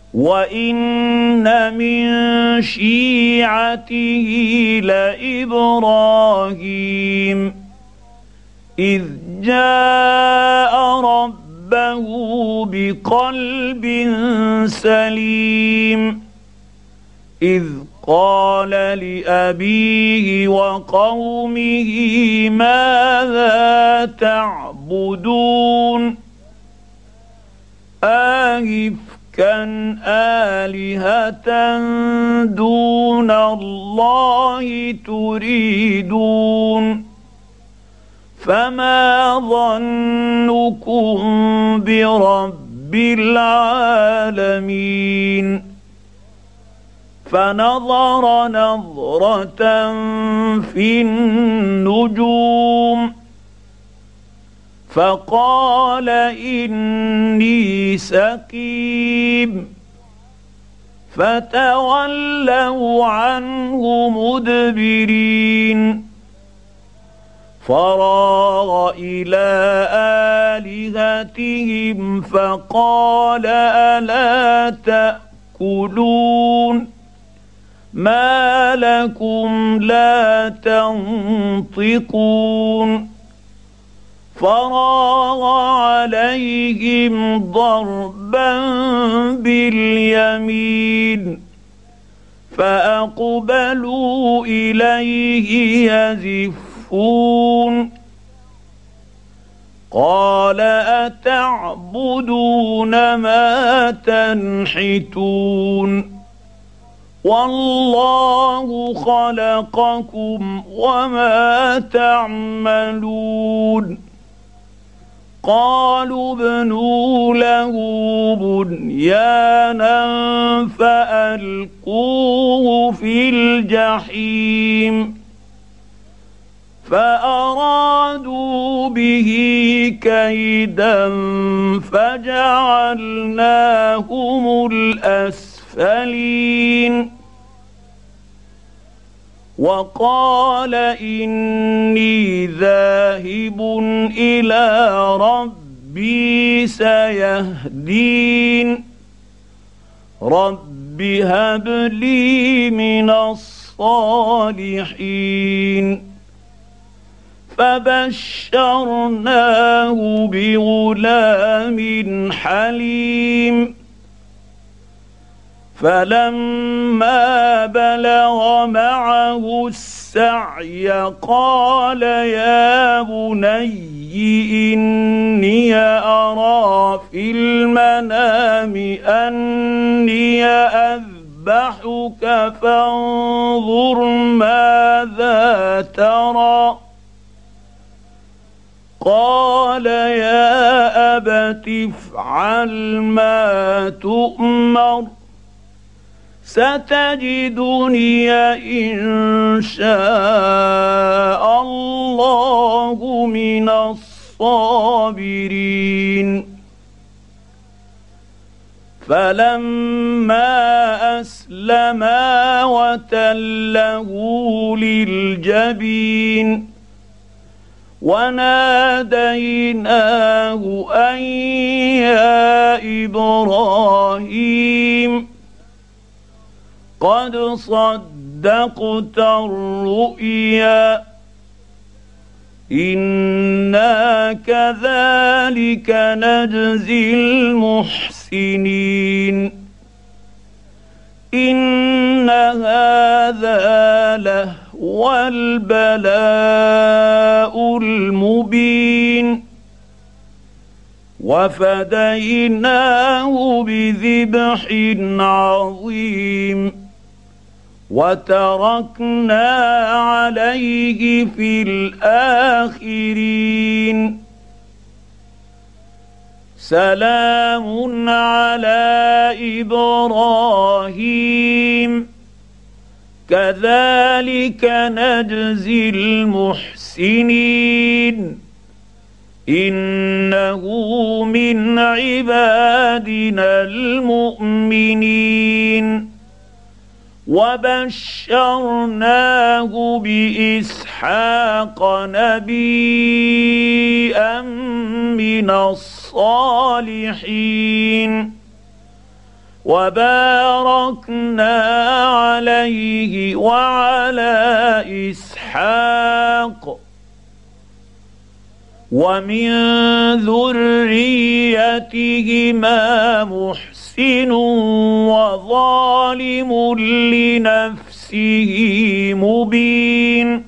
وإن من شيعته لإبراهيم إذ جاء ربه بقلب سليم إذ قال لأبيه وقومه ماذا تعبدون كان آلهة دون الله تريدون فما ظنكم برب العالمين فنظر نظرة في النجوم فقال إني سقيم فتولوا عنه مدبرين فراغ إلى آلهتهم فقال ألا تأكلون ما لكم لا تنطقون فراغ عليهم ضربا باليمين فأقبلوا إليه يزفون قال أتعبدون ما تنحتون والله خلقكم وما تعملون قالوا ابنوا له بنيانا فألقوه في الجحيم فأرادوا به كيدا فجعلناهم الأسفلين وقال إني ذاهب إلى ربي سيهدين رب هب لي من الصالحين فبشرناه بغلام حليم فلما بلغ معه السعي قال يا بني إني أرى في المنام أني أذبحك فانظر ماذا ترى قال يا أبت افعل ما تؤمر ستجدني إن شاء الله من الصابرين فلما أسلما وتله للجبين وناديناه أن يا إبراهيم قد صدقت الرؤيا إنا كذلك نجزي المحسنين إن هذا لهو البلاء المبين وفديناه بذبح عظيم وتركنا عليه في الآخرين سلام على إبراهيم كذلك نجزي المحسنين إنه من عبادنا المؤمنين وبشرناه بإسحاق نبيا من الصالحين وباركنا عليه وعلى إسحاق ومن ذريتهما محسن وظالم لنفسه مبين.